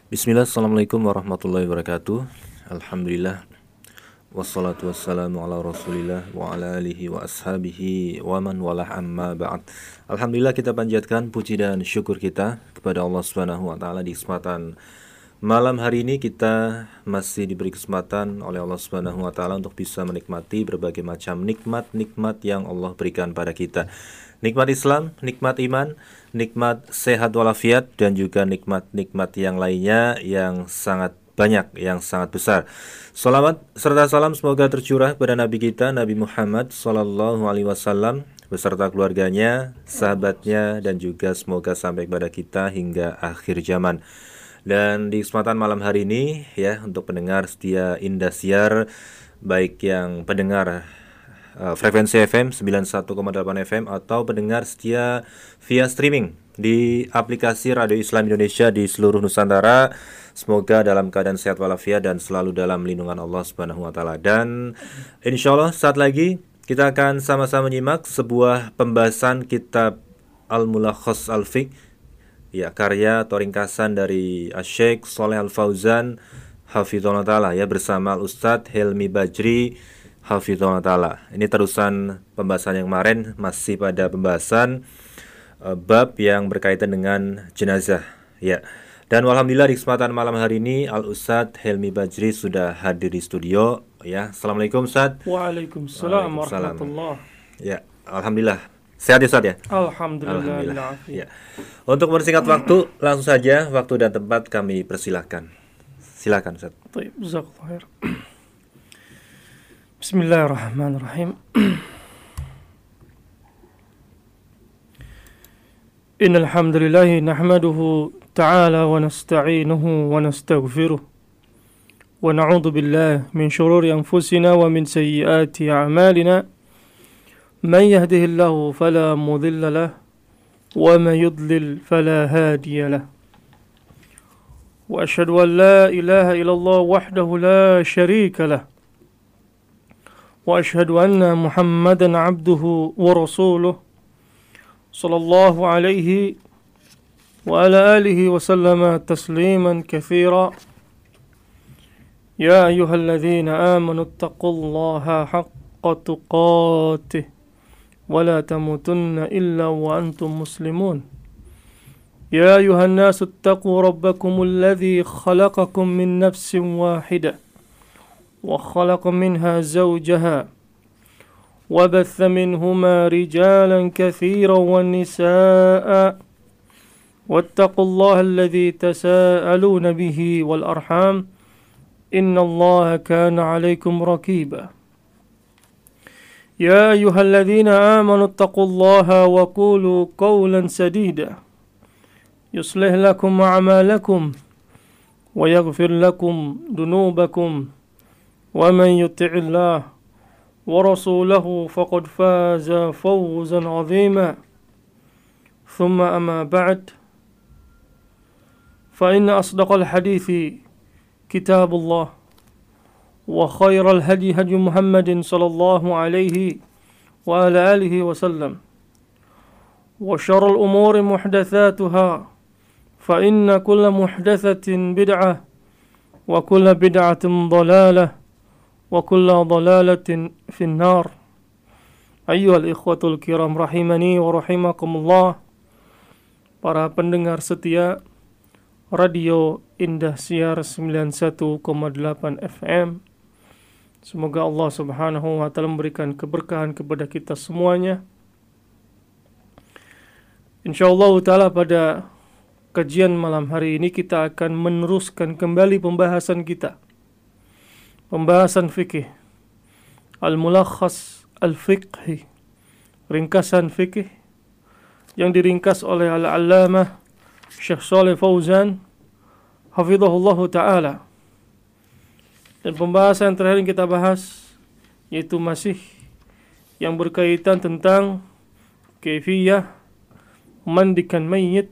Bismillah, assalamualaikum warahmatullahi wabarakatuh. Alhamdulillah, wassalatu wassalamu ala rasulillah wa ala alihi wa ashabihi wa man walah amma ba'd. Alhamdulillah, kita panjatkan puji dan syukur kita kepada Allah Subhanahu wa taala di kesempatan malam hari ini. Kita masih diberi kesempatan oleh Allah Subhanahu wa taala untuk bisa menikmati berbagai macam nikmat-nikmat yang Allah berikan pada kita. Nikmat Islam, nikmat iman, nikmat sehat walafiat, dan juga nikmat-nikmat yang lainnya yang sangat banyak, yang sangat besar. Salawat serta salam semoga tercurah kepada Nabi kita, Nabi Muhammad SAW, beserta keluarganya, sahabatnya, dan juga semoga sampai kepada kita hingga akhir zaman. Dan di kesempatan malam hari ini, ya, untuk pendengar setia Indosiar, baik yang pendengar frekuensi FM 91,8 FM atau pendengar setia via streaming di aplikasi Radio Islam Indonesia di seluruh Nusantara, semoga dalam keadaan sehat walafiat dan selalu dalam lindungan Allah Subhanahu wa taala. Dan insyaallah saat lagi kita akan sama-sama menyimak sebuah pembahasan kitab Al-Mulakhas Al-Fiqh, ya, karya atau ringkasan dari Syekh Shalih Al-Fauzan hafizahullah taala, ya, bersama Al-Ustadz Helmi Bajri hafizahullah taala. Ini terusan pembahasan yang kemarin, masih pada pembahasan bab yang berkaitan dengan jenazah, ya. Dan alhamdulillah di kesempatan malam hari ini Al-Ustadz Helmi Bajri sudah hadir di studio, ya. Assalamualaikum Ustadz. Waalaikumsalam warahmatullahi. Ya, alhamdulillah. Sehat ya Ustadz ya? Alhamdulillah. Ya. Untuk mempersingkat waktu, langsung saja waktu dan tempat kami persilahkan. Silakan Ustadz. Baik, jazakallahu khair. Bismillahirrahmanirrahim. Innal hamdalillah nahmaduhu ta'ala wa nasta'inuhu wa nastaghfiruh wa na'udzu billahi min shururi anfusina wa min sayyiati a'malina. Man yahdihillahu fala mudilla lahu wa man yudlil fala hadiya lahu. Wa asyhadu an la ilaha illallah wahdahu la syarika lahu. وأشهد أن محمدا عبده ورسوله صلى الله عليه وعلى آله وسلم تسليما كثيرا. يا أيها الذين آمنوا اتقوا الله حق تقاته ولا تموتن إلا وأنتم مسلمون. يا أيها الناس اتقوا ربكم الذي خلقكم من نفس واحدة وخلق منها زوجها وبث منهما رجالا كثيرا والنساء واتقوا الله الذي تساءلون به والأرحام إن الله كان عليكم رقيبا. يا أيها الذين آمنوا اتقوا الله وقولوا قولا سديدا يصلح لكم أعمالكم ويغفر لكم ذنوبكم ومن يطع الله ورسوله فقد فاز فوزا عظيما. ثم أما بعد فإن أصدق الحديث كتاب الله وخير الهدي هدي محمد صلى الله عليه وعلى آله وسلم وشر الأمور محدثاتها فإن كل محدثة بدعة وكل بدعة ضلالة وكل ضلالة في النار. أيها الإخوة الكرام rahimani wa rahimakumullah. Para pendengar setia Radio Indosiar 91,8 FM, semoga Allah Subhanahu wa taala memberikan keberkahan kepada kita semuanya. Insyaallah taala pada kajian malam hari ini kita akan meneruskan kembali pembahasan kita. Pembahasan fikih, Al-Mulakhas Al-Fiqhi, ringkasan fikih yang diringkas oleh Al-Allamah Syekh Shalih Fauzan hafizahullah ta'ala. Dan pembahasan terakhir yang kita bahas yaitu masih yang berkaitan tentang kaifiyah memandikan mayit,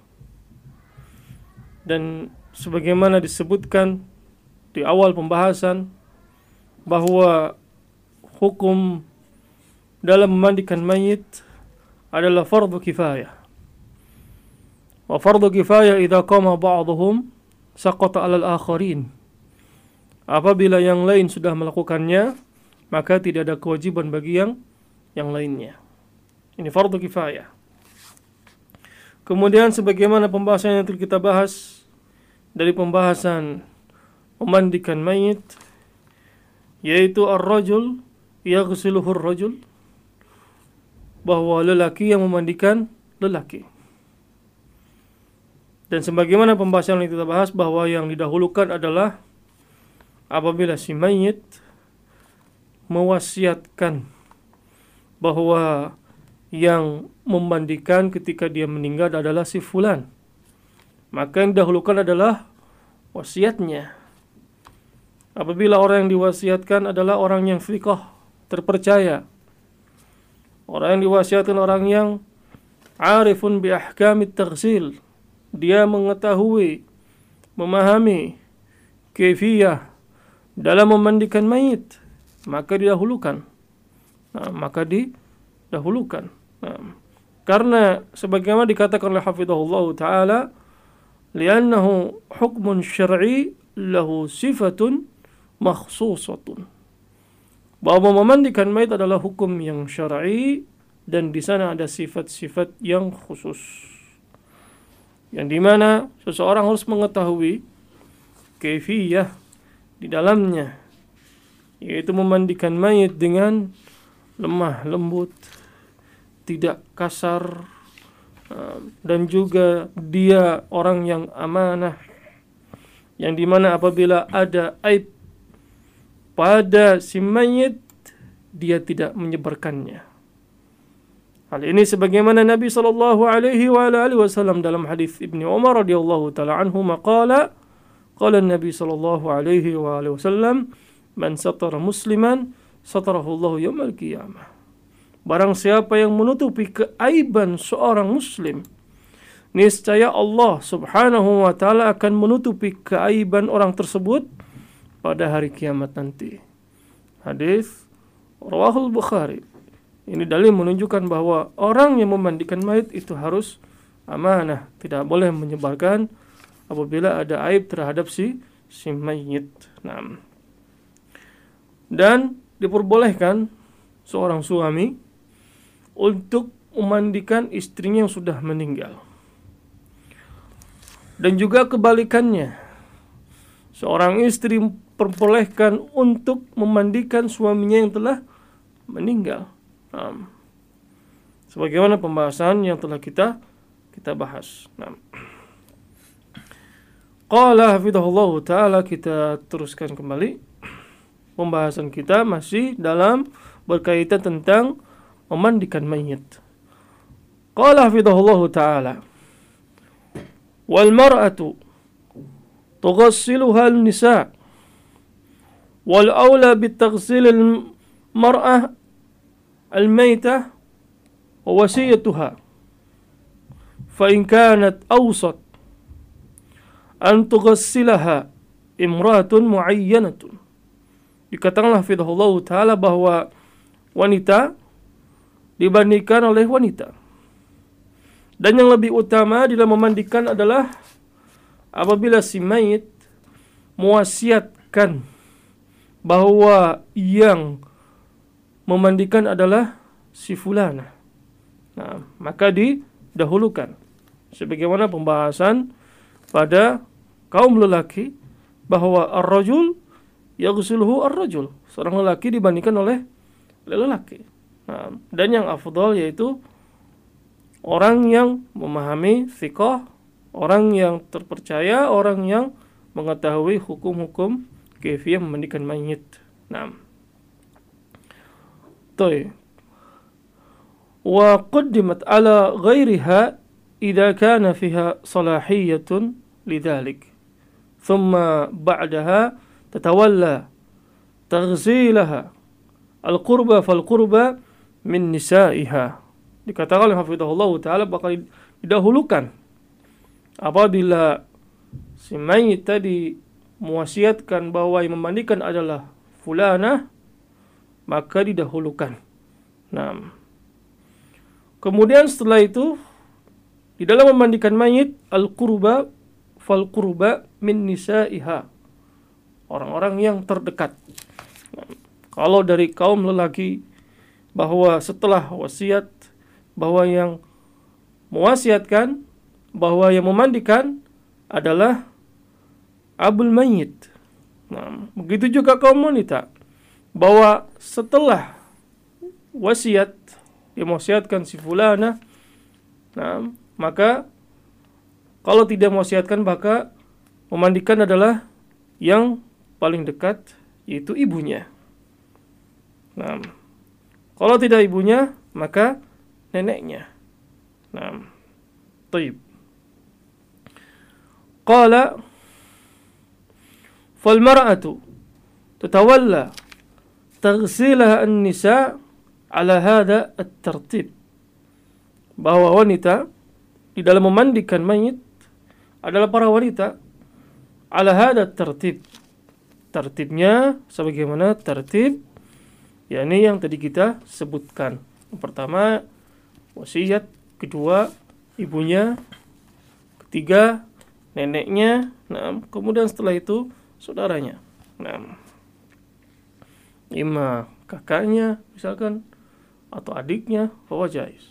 dan sebagaimana disebutkan di awal pembahasan bahwa hukum dalam memandikan mayit adalah fardu kifayah. Wa fardu kifayah idza qama ba'dhum saqata 'alal akharin. Apabila yang lain sudah melakukannya, maka tidak ada kewajiban bagi yang lainnya. Ini fardu kifayah. Kemudian sebagaimana pembahasan yang telah kita bahas dari pembahasan memandikan mayit, yaitu ar-rajul yaghsiluhu ar-rajul, bahwa lelaki yang memandikan lelaki. Dan sebagaimana pembahasan yang kita bahas bahwa yang didahulukan adalah apabila si mayit mewasiatkan bahwa yang memandikan ketika dia meninggal adalah si fulan, maka yang didahulukan adalah wasiatnya. Apabila orang yang diwasiatkan adalah orang yang thiqah, terpercaya, orang yang diwasiatkan orang yang arifun bi ahkamit taghsil, dia mengetahui, memahami kaifiyah dalam memandikan mayit, maka didahulukan. Karena sebagaimana dikatakan oleh hafizahullah taala, li'annahu hukmun syar'i lahu sifatun makhsusatun, bahwa memandikan mayit adalah hukum yang syar'i dan di sana ada sifat-sifat yang khusus, yang dimana seseorang harus mengetahui kaifiyah di dalamnya, yaitu memandikan mayit dengan lemah lembut, tidak kasar, dan juga dia orang yang amanah, yang dimana apabila ada aib pada si mayit, dia tidak menyebarkannya. Hal ini sebagaimana Nabi sallallahu alaihi wasallam dalam hadis Ibnu Umar radhiyallahu taala anhu maqala, qala Nabi sallallahu alaihi wasallam, man satara musliman satarahu Allah yaumil qiyamah. Barang siapa yang menutupi keaiban seorang muslim, niscaya Allah subhanahu wa ta'ala akan menutupi keaiban orang tersebut pada hari kiamat nanti. Hadis rawahul Bukhari. Ini dalil menunjukkan bahwa orang yang memandikan mayit itu harus amanah, tidak boleh menyebarkan apabila ada aib terhadap si mayit. Nah, dan diperbolehkan seorang suami untuk memandikan istrinya yang sudah meninggal. Dan juga kebalikannya, seorang istri diperbolehkan untuk memandikan suaminya yang telah meninggal. Sebagaimana pembahasan yang telah kita bahas. Qala hafidhahullah ta'ala, kita teruskan kembali pembahasan kita masih dalam berkaitan tentang memandikan mayit. Qala hafidhahullah ta'ala, wal mar'atu tughassiluha an-nisa wal aula bitaghsil al-mar'ah al-maytah wa wasiyatuha fa in kanat awsat an tughassilaha imra'atun muayyanatun. Dikatakanlah hafizahullah ta'ala bahwa wanita dibandingkan oleh wanita, dan yang lebih utama dalam memandikan adalah apabila si mayit mewasiatkan bahwa yang memandikan adalah si fulana, maka didahulukan. Sebagaimana pembahasan pada kaum lelaki bahwa ar-rajul yaghsiluhu ar-rajul, seorang lelaki dibandingkan oleh lelaki. Dan yang afdal yaitu orang yang memahami thiqah, orang yang terpercaya, orang yang mengetahui hukum-hukum kaifiyah memandikan mayit. Wa qaddimat ala ghairiha idza kana fiha salahiyatun lidzalik, thumma ba'daha tatawalla taghzilaha al-qurba fal-qurba min nisa'iha. Dikatakan oleh hafizahullah ta'ala bakal didahulukan apabila si mayit tadi mewasiatkan bahwa yang memandikan adalah fulanah, maka didahulukan. Kemudian setelah itu di dalam memandikan mayit al-qurba fal qurba min nisaiha, orang-orang yang terdekat. Kalau dari kaum lelaki, bahwa setelah wasiat, bahwa yang mewasiatkan, bahwa yang memandikan adalah abul mayyit. Nah, begitu juga kaum wanita, bahwa setelah wasiat, dia mewasiatkan si fulana, nah, maka kalau tidak mewasiatkan, maka memandikan adalah yang paling dekat, yaitu ibunya. Nah, kalau tidak ibunya, maka neneknya. Nah, taib. Qala fal mar'atu tatawalla taghsilaha an-nisa ala hadha at-tartib. Bahwa wanita di dalam memandikan mayit adalah para wanita ala hadha at-tartib. Tertibnya sebagaimana tertib yakni yang tadi kita sebutkan. Yang pertama wasiat, kedua ibunya, ketiga neneknya, nah, kemudian setelah itu saudaranya. Nah, imma kakaknya misalkan atau adiknya, fahuwa jaiz.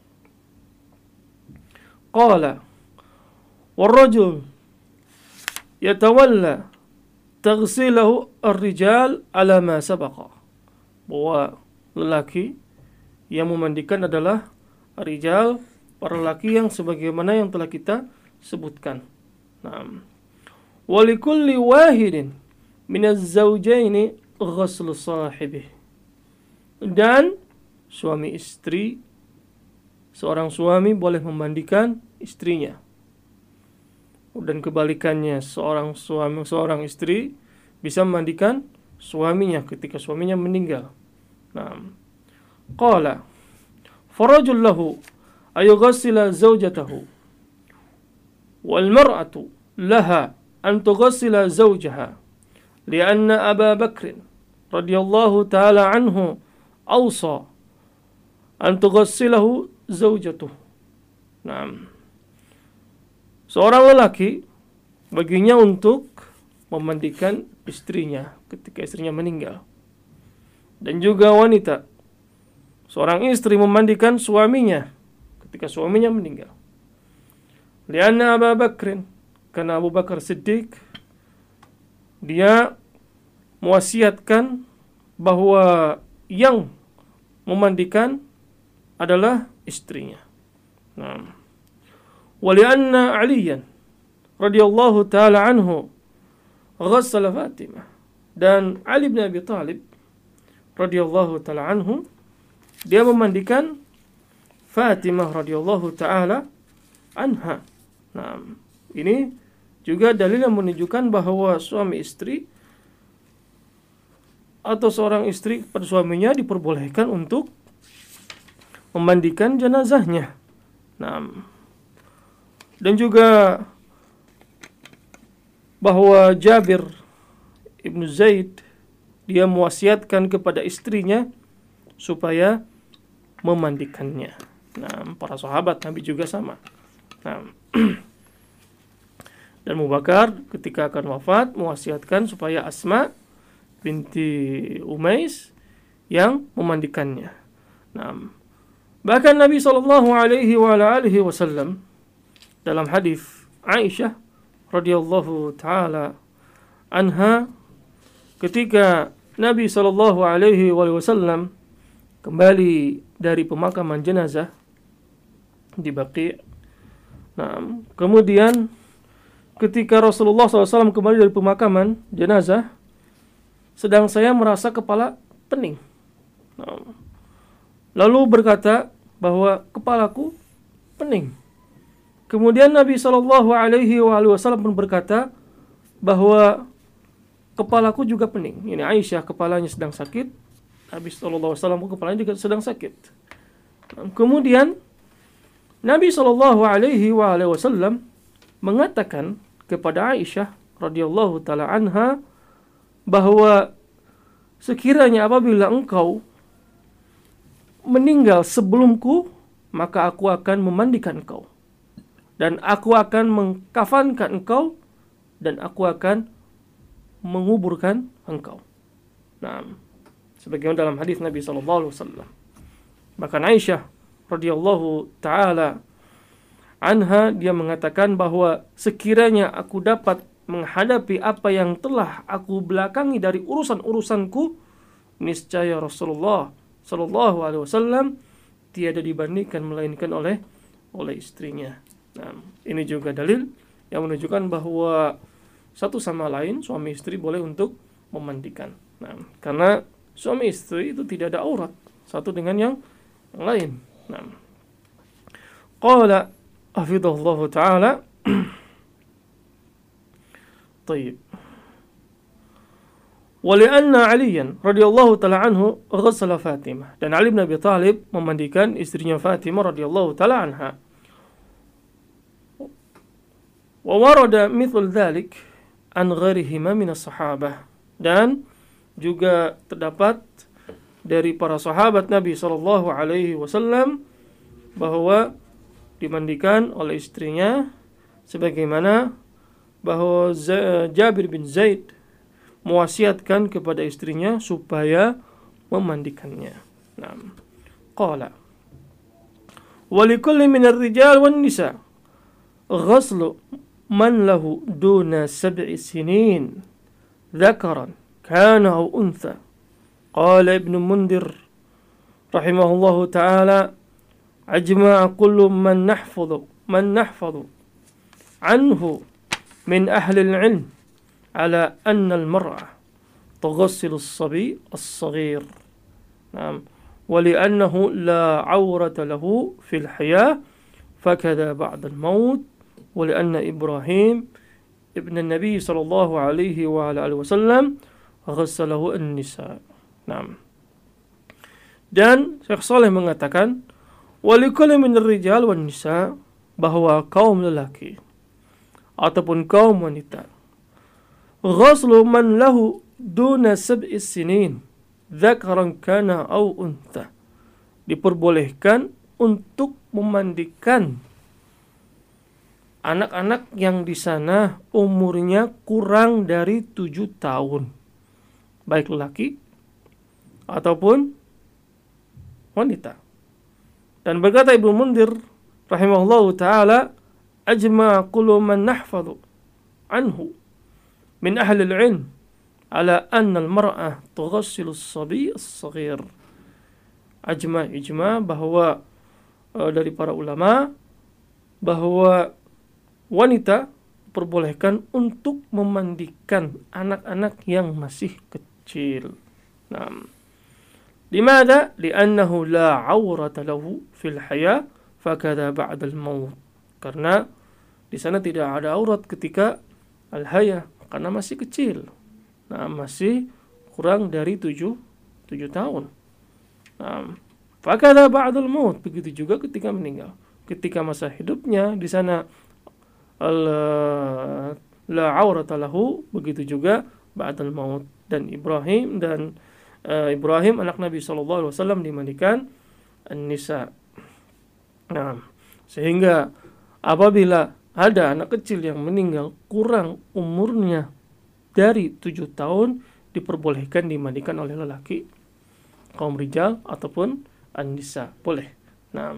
Qala warrajul yatawalla taghsilahu ar-rijal ala ma sabaqa. Bahwa lelaki yang memandikan adalah rijal, para lelaki yang sebagaimana yang telah kita sebutkan. Naam. Wa likulli wahidin minaz zawjaini ghuslu sahibih. Dan suami istri, seorang suami boleh memandikan istrinya. Dan kebalikannya, seorang istri bisa memandikan suaminya ketika suaminya meninggal. Nah, qala farajul lahu ayughassila zawjatahu wal mar'atu laha an tughassila zawjaha lianna Aba Bakr radhiyallahu ta'ala anhu awsa an tughassilahu zawjatuhu. Nah, seorang lelaki baginya untuk memandikan istrinya ketika istrinya meninggal. Dan juga wanita, seorang istri memandikan suaminya ketika suaminya meninggal. Lianna Abu Bakr, karena Abu Bakar Siddiq, dia mewasiatkan bahwa yang memandikan adalah istrinya. Nah, walianna Aliyan radhiyallahu ta'ala anhu ghassala Fatimah, dan Ali bin Abi Thalib radhiyallahu ta'ala anhu dia memandikan Fatimah radhiyallahu ta'ala anha. Nah, ini juga dalil yang menunjukkan bahwa suami istri atau seorang istri pada suaminya diperbolehkan untuk memandikan jenazahnya. Nah, dan juga bahwa Jabir ibnu Zaid dia mewasiatkan kepada istrinya supaya memandikannya. Nah, para sahabat Nabi juga sama. Nah, dan Abu Bakar ketika akan wafat mewasiatkan supaya Asma binti Umais yang memandikannya. Nah, bahkan Nabi sallallahu alaihi wasallam dalam hadis Aisyah radhiyallahu taala anha, ketika Nabi sallallahu alaihi wasallam kembali dari pemakaman jenazah di Baqi'. Nah, kemudian ketika Rasulullah SAW kembali dari pemakaman jenazah, sedang saya merasa kepala pening. Nah, lalu berkata bahwa kepalaku pening. Kemudian Nabi Shallallahu Alaihi Wasallam pun berkata bahwa kepalaku juga pening. Ini Aisyah kepalanya sedang sakit, Nabi Shallallahu Alaihi Wasallam kepalanya juga sedang sakit. Kemudian Nabi Shallallahu Alaihi Wasallam mengatakan kepada Aisyah radhiyallahu taala anha bahwa sekiranya apabila engkau meninggal sebelumku, maka aku akan memandikan engkau. dan aku akan mengkafankan engkau, dan aku akan menguburkan engkau. Nah, sebagaimana dalam hadis Nabi SAW. Bahkan Aisyah radhiyallahu taala anha, dia mengatakan bahwa sekiranya aku dapat menghadapi apa yang telah aku belakangi dari urusan-urusanku, niscaya Rasulullah sallallahu alaihi wasallam tiada dibandingkan melainkan oleh istrinya. Nah, ini juga dalil yang menunjukkan bahwa satu sama lain suami istri boleh untuk memandikan. Nah, karena suami istri itu tidak ada aurat satu dengan yang lain. Nah, qala hafidhahullah ta'ala. Tayyib. Walianna Aliyan radhiyallahu ta'ala anhu ghassala Fatimah, dan Ali bin Abi Thalib memandikan istrinya Fatimah radhiyallahu ta'ala anha. Wa warada mithl dhalik an ghairihima min as-sahabah, dan juga terdapat dari para sahabat Nabi sallallahu alaihi wasallam bahwa dimandikan oleh istrinya, sebagaimana bahwa Jabir bin Zaid mewasiatkan kepada istrinya supaya memandikannya. Nah, qala wa likulli min ar-rijal wan nisa ghaslu man lahu duna 7 sinin dhakaran kana aw untha. Qala Ibnu Mundhir rahimahullahu ta'ala أجمع كل من نحفظ عنه من أهل العلم على أن المرأة تغسل الصبي الصغير. نعم. ولأنه لا عورة له في الحياة فكذا بعد الموت. ولأن إبراهيم ابن النبي صلى الله عليه وعلى آله وسلم غسله النساء. نعم. Dan Syekh Saleh mengatakan walikulli minar rijal wan nisa, bahwa kaum lelaki ataupun kaum wanita, ghaslu man lahu duna 7 sinin dzakaran kana aw untha, diperbolehkan untuk memandikan anak-anak yang di sana umurnya kurang dari 7 tahun, baik lelaki ataupun wanita. Dan berkata Ibnu Mundhir rahimahullahu ta'ala, ajma' kullu man nahfadhu anhu min ahli al-'ilm ala anna al-mar'ah tughassilu as-sabi as-saghir. Ijma' bahwa dari para ulama bahwa wanita diperbolehkan untuk memandikan anak-anak yang masih kecil. Nah, Limada? Li'annahu la 'awrata lahu fil haya fakadha ba'da al-maut. Karena di sana tidak ada aurat ketika al-haya, karena masih kecil. Nah, masih kurang dari 7 tahun. Nah, fakadha ba'da al-maut, begitu juga ketika meninggal. Ketika masa hidupnya di sana la 'awrata lahu, begitu juga ba'da al-maut. Dan Ibrahim anak Nabi SAW dimandikan an-nisa. Nah, sehingga apabila ada anak kecil yang meninggal kurang umurnya dari 7 tahun, diperbolehkan dimandikan oleh lelaki, kaum rijal ataupun an-nisa, boleh. Nah,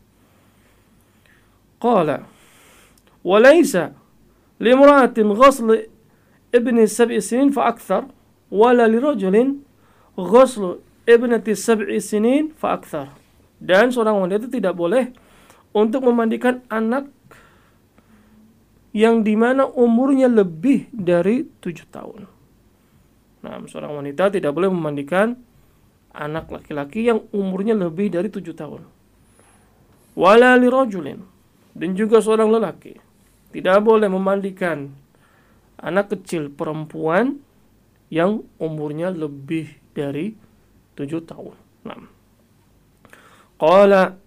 qala walaysa limra'atin ghasl ibni 7 sinin fa akthar wala lirajulin ghuslu ibnati 7 sinin fa akthar. Dan seorang wanita itu tidak boleh untuk memandikan anak yang dimana umurnya lebih dari 7 tahun. Nah, seorang wanita tidak boleh memandikan anak laki-laki yang umurnya lebih dari 7 tahun. Wala lirajulin, dan juga seorang lelaki tidak boleh memandikan anak kecil perempuan yang umurnya lebih dari 7 tahun. Nah, qala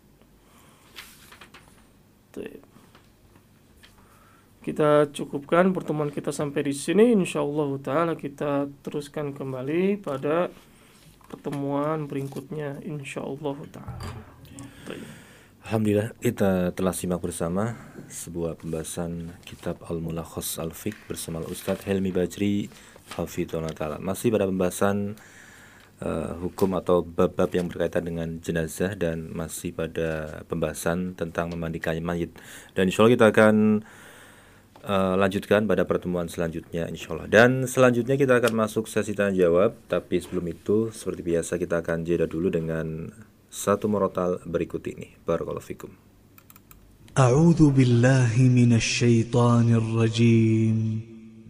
kita cukupkan pertemuan kita sampai di sini. Insyaallah taala kita teruskan kembali pada pertemuan berikutnya insyaallah taala. Alhamdulillah kita telah simak bersama sebuah pembahasan kitab Al-Mulakhas Al-Fiqh bersama Ustadz Helmi Bajri Hafidhullah Ta'ala. Masih pada pembahasan hukum atau bab-bab yang berkaitan dengan jenazah dan masih pada pembahasan tentang memandikan mayit. Dan insya Allah kita akan lanjutkan pada pertemuan selanjutnya insya Allah. Dan selanjutnya kita akan masuk sesi tanya jawab. Tapi sebelum itu seperti biasa kita akan jeda dulu dengan satu murotal berikut ini. Barakallahu fikum. A'udzu billahi minasyaitonir rajim.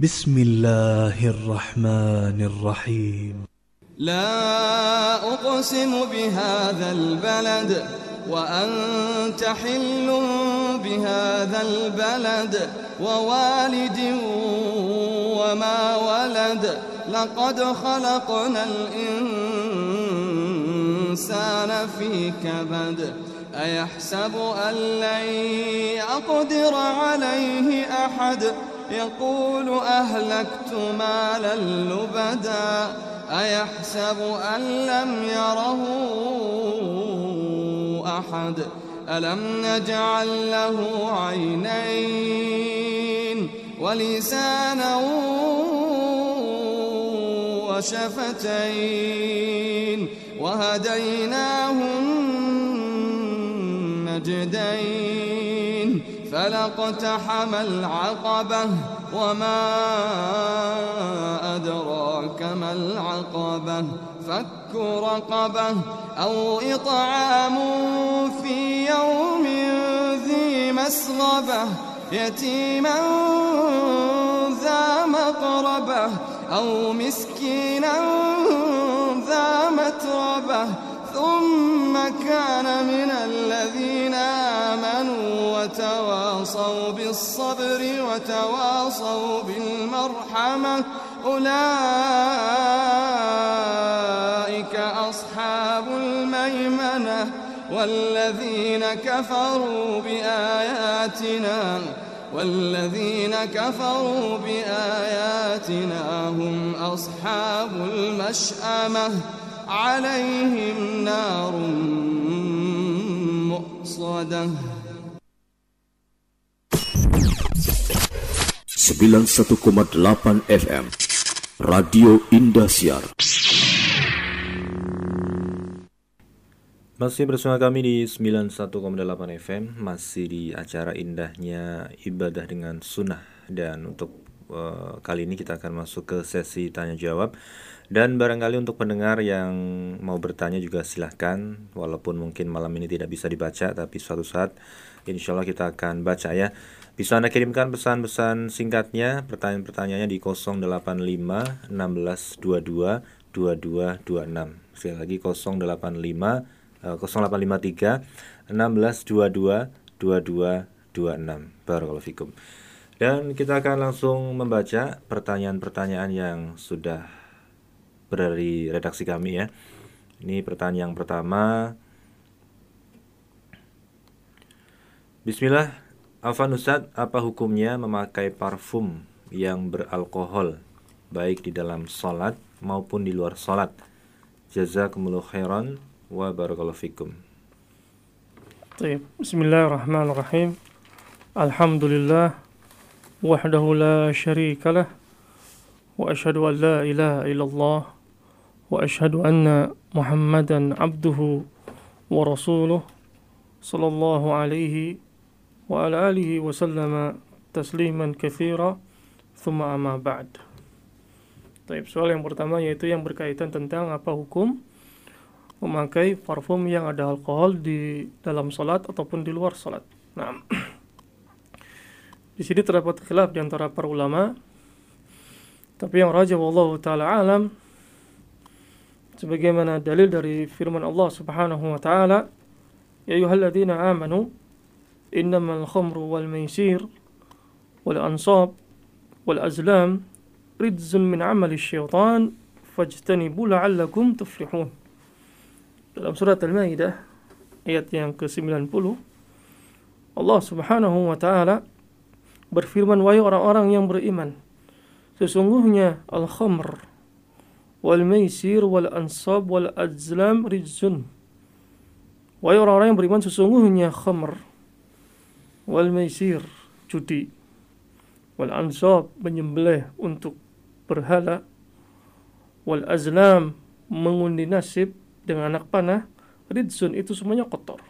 Bismillahirrahmanirrahim. لا أقسم بهذا البلد وأنت حل بهذا البلد ووالد وما ولد لقد خلقنا الإنسان في كبد أيحسب أن لن يقدر عليه أحد يقول أهلكت مالا لبدا أيحسب أن لم يره أحد ألم نجعل له عينين ولسانا وشفتين وهديناه النجدين فلاقتحم العقبة وما أدراك ما العقبة فك رقبة أو إطعام في يوم ذي مسغبة يتيما ذا مقربة أو مسكينا ذا متربة ثم كان من الذين آمنوا وتواصوا بالصبر وتواصوا بالمرحمة أولئك أصحاب الميمنة والذين كفروا بآياتنا هم أصحاب المشأمة عليهم نار مؤصدة 91,8 FM Radio Indosiar. Masih bersama kami di 91,8 FM, masih di acara indahnya ibadah dengan sunnah. Dan untuk kali ini kita akan masuk ke sesi tanya jawab. Dan barangkali untuk pendengar yang mau bertanya juga silahkan, walaupun mungkin malam ini tidak bisa dibaca, tapi suatu saat insya Allah kita akan baca ya. Bisa Anda kirimkan pesan-pesan singkatnya, pertanyaan-pertanyaannya di 085 1622 2226. Sekali lagi 0853 1622 2226. Barakallahu fikum. Dan kita akan langsung membaca pertanyaan-pertanyaan yang sudah berada di redaksi kami ya. Ini pertanyaan yang pertama. Bismillah. Afwan Ustadz, apa hukumnya memakai parfum yang beralkohol baik di dalam sholat maupun di luar sholat? Jazakumullahu khairan wa barakallahu fikum. Bismillahirrahmanirrahim. Alhamdulillah wahdahu la syarika lah wa asyhadu an la ilaha illallah wa asyhadu anna Muhammadan abduhu wa rasuluh sallallahu alaihi wa ala alihi wa sallama tasliman katsira thumma amma ba'd. Soal yang pertama yaitu yang berkaitan tentang apa hukum memakai parfum yang ada alkohol di dalam salat ataupun di luar salat. Nah, di sini terdapat khilaf di antara para ulama. Tapi yang rajih wallahu taala alam, sebagaimana dalil dari firman Allah Subhanahu wa taala, ya ayyuhalladzina amanu innamal khamru wal maisir wal ansab wal azlam rijzun min amali syaitan fajtanibu la'allakum tuflihun. Dalam surat Al-Maidah ayat yang ke-90, Allah Subhanahu wa taala berfirman, wahai orang-orang yang beriman, sesungguhnya al-khamr wal maisir wal ansab wal azlam rijzun, Wahai orang-orang yang beriman, sesungguhnya khamr, wal maisir, judi, wal ansab, menyembelih untuk berhala, wal azlam, mengundi nasib dengan anak panah, ridsun, itu semuanya kotor.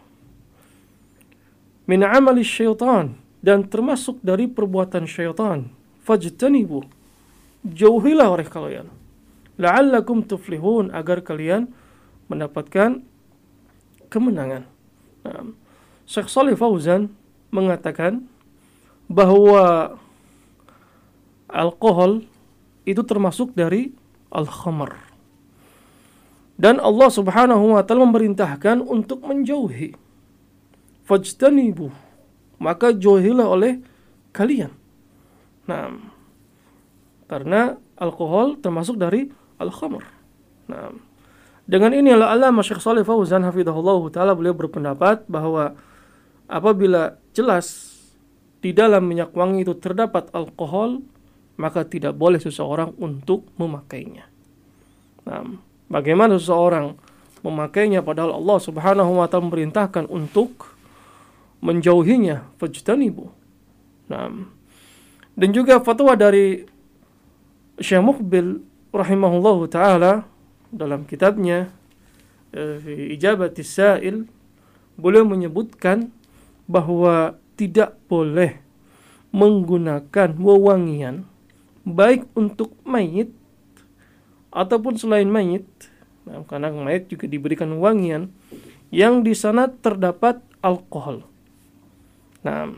Min amali syaitan, dan termasuk dari perbuatan syaitan. Fajtanibu, jauhilah oleh kalian. La'allakum tuflihun, agar kalian mendapatkan kemenangan. Nah, Syekh Shalih Fauzan mengatakan bahwa alkohol itu termasuk dari al-khamr. Dan Allah Subhanahu wa taala memerintahkan untuk menjauhi. Fajtanibu, maka jauhilah oleh kalian. Nah, karena alkohol termasuk dari al-khamr. Nah, dengan ini Al-Allamah Syekh Shalih Fauzan hafizahullah taala, beliau berpendapat bahwa apabila jelas di dalam minyak wangi itu terdapat alkohol, maka tidak boleh seseorang untuk memakainya. Nah, bagaimana seseorang memakainya padahal Allah Subhanahu wa taala memerintahkan untuk menjauhinya? Fajtanibu. Nah, dan juga fatwa dari Syekh Muqbil rahimahullahu taala dalam kitabnya Ijabatis Sa'il, beliau menyebutkan bahwa tidak boleh menggunakan wewangian baik untuk mayit ataupun selain mayit. Nah, karena mayit juga diberikan wangian yang di sana terdapat alkohol. Nah,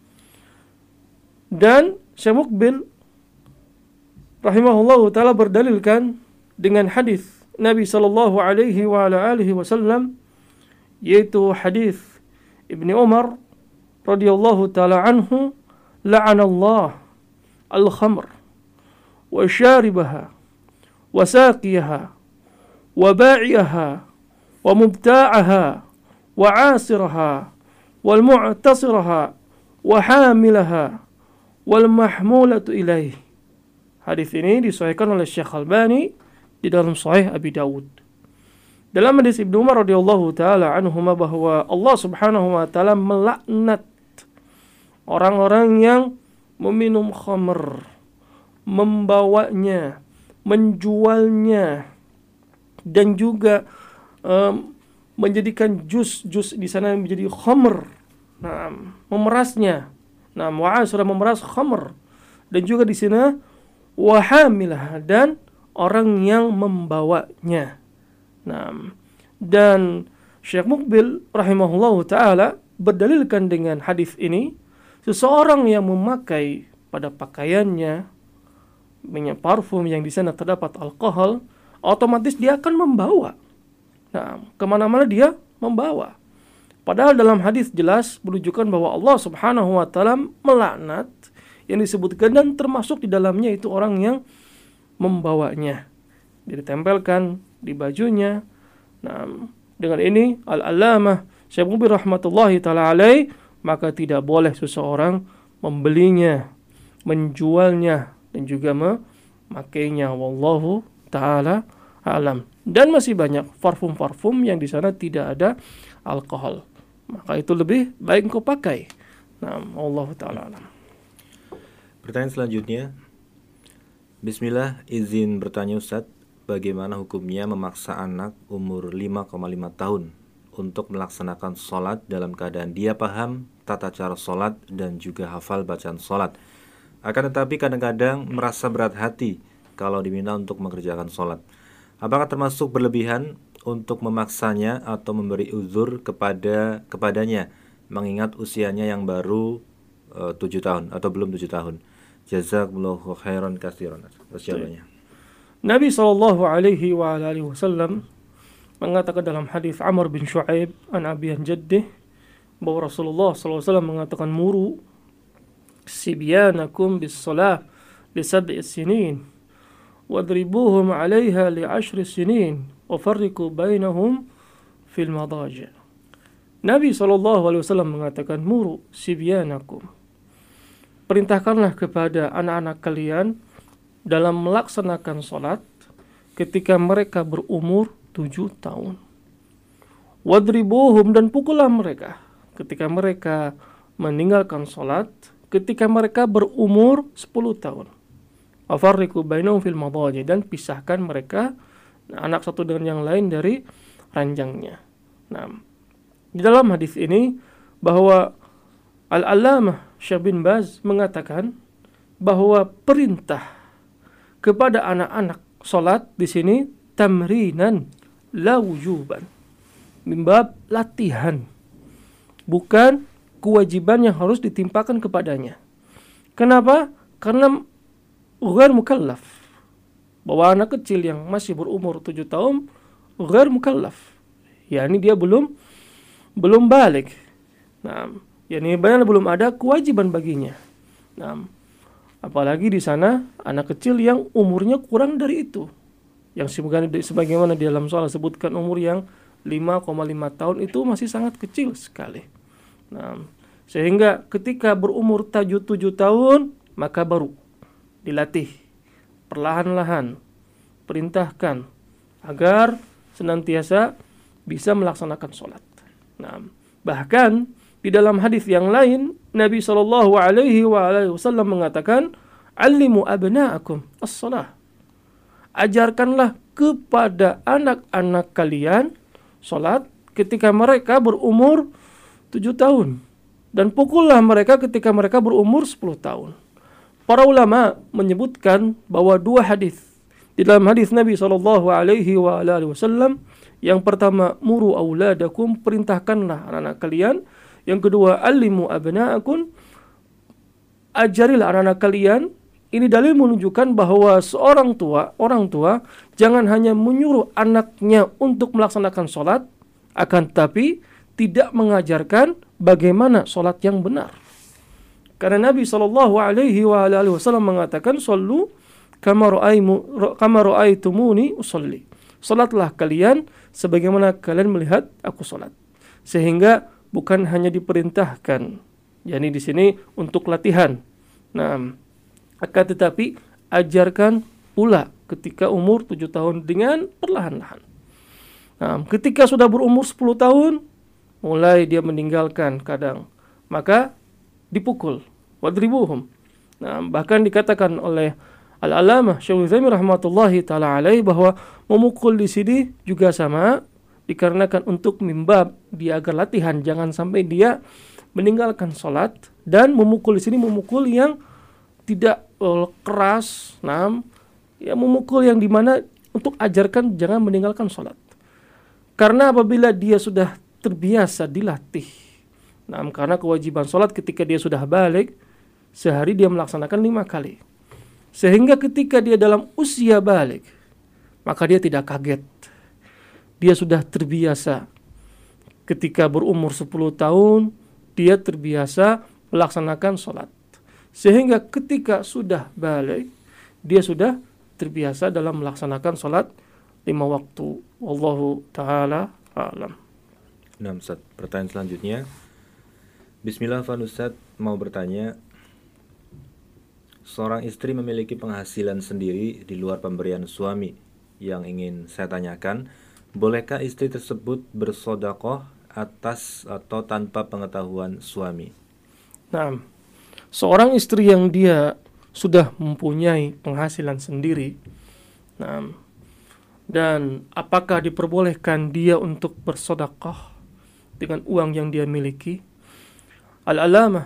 dan Syekh Muqbil rahimahullahu taala berdalilkan dengan hadis Nabi sallallahu alaihi wa ala alihi wasallam, yaitu hadis Ibnu Umar radhiyallahu taala anhu, la'anallahu al-khamr wa syaribaha wa saqiyaha wa ba'iyaha wa mubta'aha wa 'asiraha wal mu'tasiraha wa hamilaha wal mahmulatu ilaih. Hadis ini disahihkan oleh Syekh Albani di dalam Sahih Abi Dawud. Dalam hadis Ibnu Umar radhiyallahu taala anhuma bahwa Allah Subhanahu wa taala melaknat orang-orang yang meminum khamr, membawanya, menjualnya, dan juga menjadikan jus di sana menjadi khamr. Nah, memerasnya. Nah, wa'asra, memeras khamr. Dan juga di sini wahamilah, dan orang yang membawanya. Nah, dan Syekh Muqbil rahimahullahu taala berdalilkan dengan hadis ini, seseorang yang memakai pada pakaiannya minyak parfum yang di sana terdapat alkohol, otomatis dia akan membawa. Nah, kemana-mana dia membawa. Padahal dalam hadis jelas menunjukkan bahwa Allah Subhanahu wa taala melaknat yang disebutkan, dan termasuk di dalamnya itu orang yang membawanya, ditempelkan di bajunya. Nah, dengan ini Al-Allamah Syekh Muqbil rahmatullahi taala alaih, maka tidak boleh seseorang membelinya, menjualnya, dan juga memakainya. Wallahu taala alam. Dan masih banyak parfum-parfum yang di sana tidak ada alkohol, maka itu lebih baik engkau pakai. Nah, wallahu taala alam. Pertanyaan selanjutnya, Bismillah, izin bertanya Ustadz, bagaimana hukumnya memaksa anak umur 5,5 tahun untuk melaksanakan sholat dalam keadaan dia paham tata cara sholat dan juga hafal bacaan sholat, akan tetapi kadang-kadang merasa berat hati kalau diminta untuk mengerjakan sholat. Apakah termasuk berlebihan untuk memaksanya atau memberi uzur kepadanya mengingat usianya yang baru 7 tahun atau belum 7 tahun? Jazakumullahu khairan katsiran. Wassalamualaikum. Nabi sallallahu alaihi wa alihi wasallam mengatakan dalam hadis Amr bin Shu'aib an Abi an Jaddih bahwa Rasulullah sallallahu alaihi wasallam mengatakan, muru sibyanakum bis shalah li 7 sinin wadribuhum 'alaiha li 10 sinin wa farriqu bainahum fil madaji'. Nabi sallallahu alaihi wasallam mengatakan, muru sibyanakum, perintahkanlah kepada anak-anak kalian dalam melaksanakan sholat ketika mereka berumur 7 tahun. Wadribuhum, dan pukullah mereka ketika mereka meninggalkan salat ketika mereka berumur 10 tahun. Wafarriqu bainahum fil madaji, dan pisahkan mereka anak satu dengan yang lain dari ranjangnya. Nah, di dalam hadis ini bahwa Al-Allamah Syekh bin Baz mengatakan bahwa perintah kepada anak-anak salat di sini tamrinan la wujuban, mimbab latihan, bukan kewajiban yang harus ditimpakan kepadanya. Kenapa? Karena ghair mukallaf, bahwa anak kecil yang masih berumur 7 tahun ghair mukallaf, yakni dia belum balik. Nah, yakni belum ada kewajiban baginya. Nah, apalagi di sana anak kecil yang umurnya kurang dari itu, yang sebagaimana di dalam soal sebutkan umur yang 5,5 tahun itu masih sangat kecil sekali. Nah, sehingga ketika berumur 7 tahun maka baru dilatih perlahan-lahan, perintahkan agar senantiasa bisa melaksanakan sholat. Nah, bahkan di dalam hadis yang lain Nabi SAW mengatakan, "Allimu abna'akum as-shalah." Ajarkanlah kepada anak-anak kalian sholat ketika mereka berumur 7 tahun, dan pukullah mereka ketika mereka berumur 10 tahun. Para ulama menyebutkan bahwa 2 hadis di dalam hadis Nabi SAW, yang pertama muru auladakum, perintahkanlah anak-anak kalian. Yang kedua allimu abna'akum, ajarilah anak-anak kalian. Ini dalil menunjukkan bahwa orang tua jangan hanya menyuruh anaknya untuk melaksanakan sholat, akan tetapi tidak mengajarkan bagaimana sholat yang benar. Karena Nabi SAW mengatakan, "Shallu kama ra'aitumuni usolli." Salatlah kalian sebagaimana kalian melihat aku salat. Sehingga bukan hanya diperintahkan, yakni di sini untuk latihan. Nah, akan tetapi ajarkan pula ketika umur 7 tahun dengan perlahan-lahan. Nah, ketika sudah berumur 10 tahun mulai dia meninggalkan kadang, maka dipukul, wadribuhum. Nah, bahkan dikatakan oleh Al-Allamah Syekh Utsaimin rahmatullahi taala alaihi bahwa memukul di sini juga sama, dikarenakan untuk mimbab dia agar latihan, jangan sampai dia meninggalkan salat, dan memukul di sini memukul yang tidak keras, ya memukul yang dimana untuk ajarkan jangan meninggalkan salat. Karena apabila dia sudah terbiasa dilatih, karena kewajiban salat ketika dia sudah balik, sehari dia melaksanakan 5 kali. Sehingga ketika dia dalam usia balik, maka dia tidak kaget. Dia sudah terbiasa. Ketika berumur 10 tahun, dia terbiasa melaksanakan sholat. Sehingga ketika sudah balik, dia sudah terbiasa dalam melaksanakan sholat 5 waktu. Wallahu ta'ala a'lam. Nah, Ustaz, pertanyaan selanjutnya. Bismillah, Fan Ustaz mau bertanya, seorang istri memiliki penghasilan sendiri di luar pemberian suami. Yang ingin saya tanyakan, bolehkah istri tersebut bersedekah atas atau tanpa pengetahuan suami? Nah, seorang istri yang dia sudah mempunyai penghasilan sendiri, dan apakah diperbolehkan dia untuk bersedekah dengan uang yang dia miliki? Al-Allamah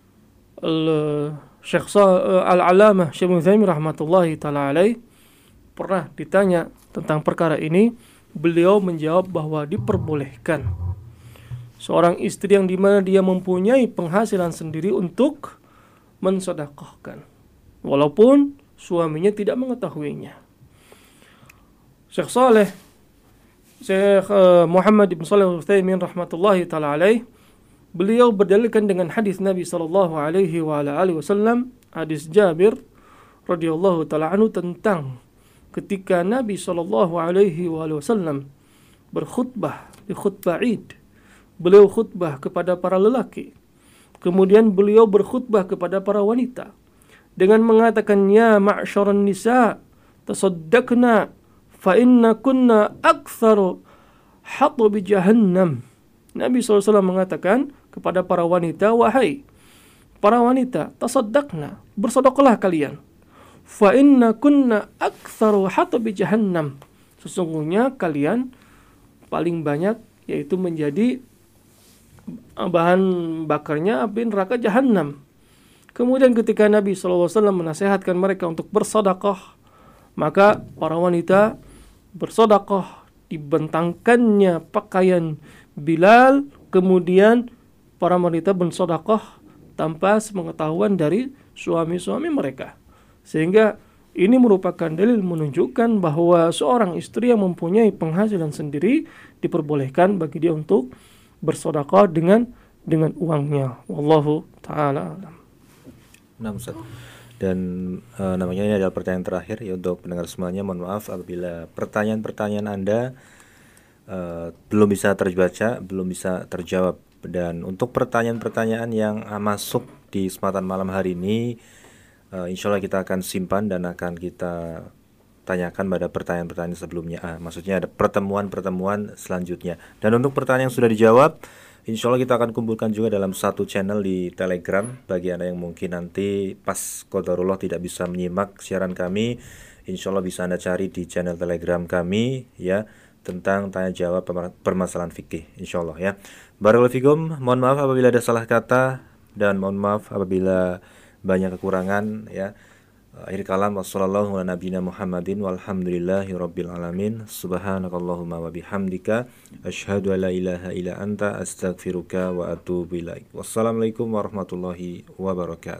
Syekh Utsaimin rahmatullahi taala alaih pernah ditanya tentang perkara ini. Beliau menjawab bahwa diperbolehkan seorang istri yang dimana dia mempunyai penghasilan sendiri untuk mensedekahkan walaupun suaminya tidak mengetahuinya. Syekh Muhammad ibn Shalih Al-Utsaimin rahmatullahi taala alaih, beliau berdalilkan dengan hadis Nabi sallallahu alaihi wasallam, hadis Jabir radhiyallahu taala anhu, tentang ketika Nabi sallallahu alaihi wasallam berkhutbah di khutbah Id. Beliau khutbah kepada para lelaki. Kemudian beliau berkhutbah kepada para wanita dengan mengatakan, "Ya ma'syaran nisa, tasaddaqna fa inna kunna aktsaru hatabi jahannam. Nabi SAW mengatakan kepada para wanita, wahai para wanita, tasaddaqna, bersedekahlah kalian. Fa inna kunna aktsaru hatabi jahannam. Sesungguhnya kalian paling banyak, yaitu menjadi bahan bakarnya api neraka jahannam. Kemudian ketika Nabi SAW menasihatkan mereka untuk bersedekah, maka para wanita bersedekah, dibentangkannya pakaian Bilal, kemudian para wanita bersedekah tanpa sepengetahuan dari suami-suami mereka. Sehingga ini merupakan dalil menunjukkan bahwa seorang istri yang mempunyai penghasilan sendiri diperbolehkan bagi dia untuk bersedekah dengan uangnya. Wallahu taala alam. Nah, Ustaz. Dan namanya ini adalah pertanyaan terakhir ya untuk pendengar semuanya. Mohon maaf apabila pertanyaan-pertanyaan Anda belum bisa terbaca, belum bisa terjawab. Dan untuk pertanyaan-pertanyaan yang masuk di kesempatan malam hari ini, insya Allah kita akan simpan dan akan kita tanyakan pada pertanyaan-pertanyaan sebelumnya. Maksudnya ada pertemuan-pertemuan selanjutnya. Dan untuk pertanyaan yang sudah dijawab, insya Allah kita akan kumpulkan juga dalam satu channel di Telegram. Bagi Anda yang mungkin nanti pas qadarullah tidak bisa menyimak siaran kami, insya Allah bisa Anda cari di channel Telegram kami ya, tentang tanya jawab permasalahan fikih, insya Allah ya. Barakallahu fikum, mohon maaf apabila ada salah kata dan mohon maaf apabila banyak kekurangan ya. Akhir kalam, wassallallahu ala nabiyina Muhammadin walhamdulillahi rabbil alamin. Subhanakallahumma wa bihamdika asyhadu an la ilaha illa anta astaghfiruka wa atubu ilaik. Wassalamualaikum warahmatullahi wabarakatuh.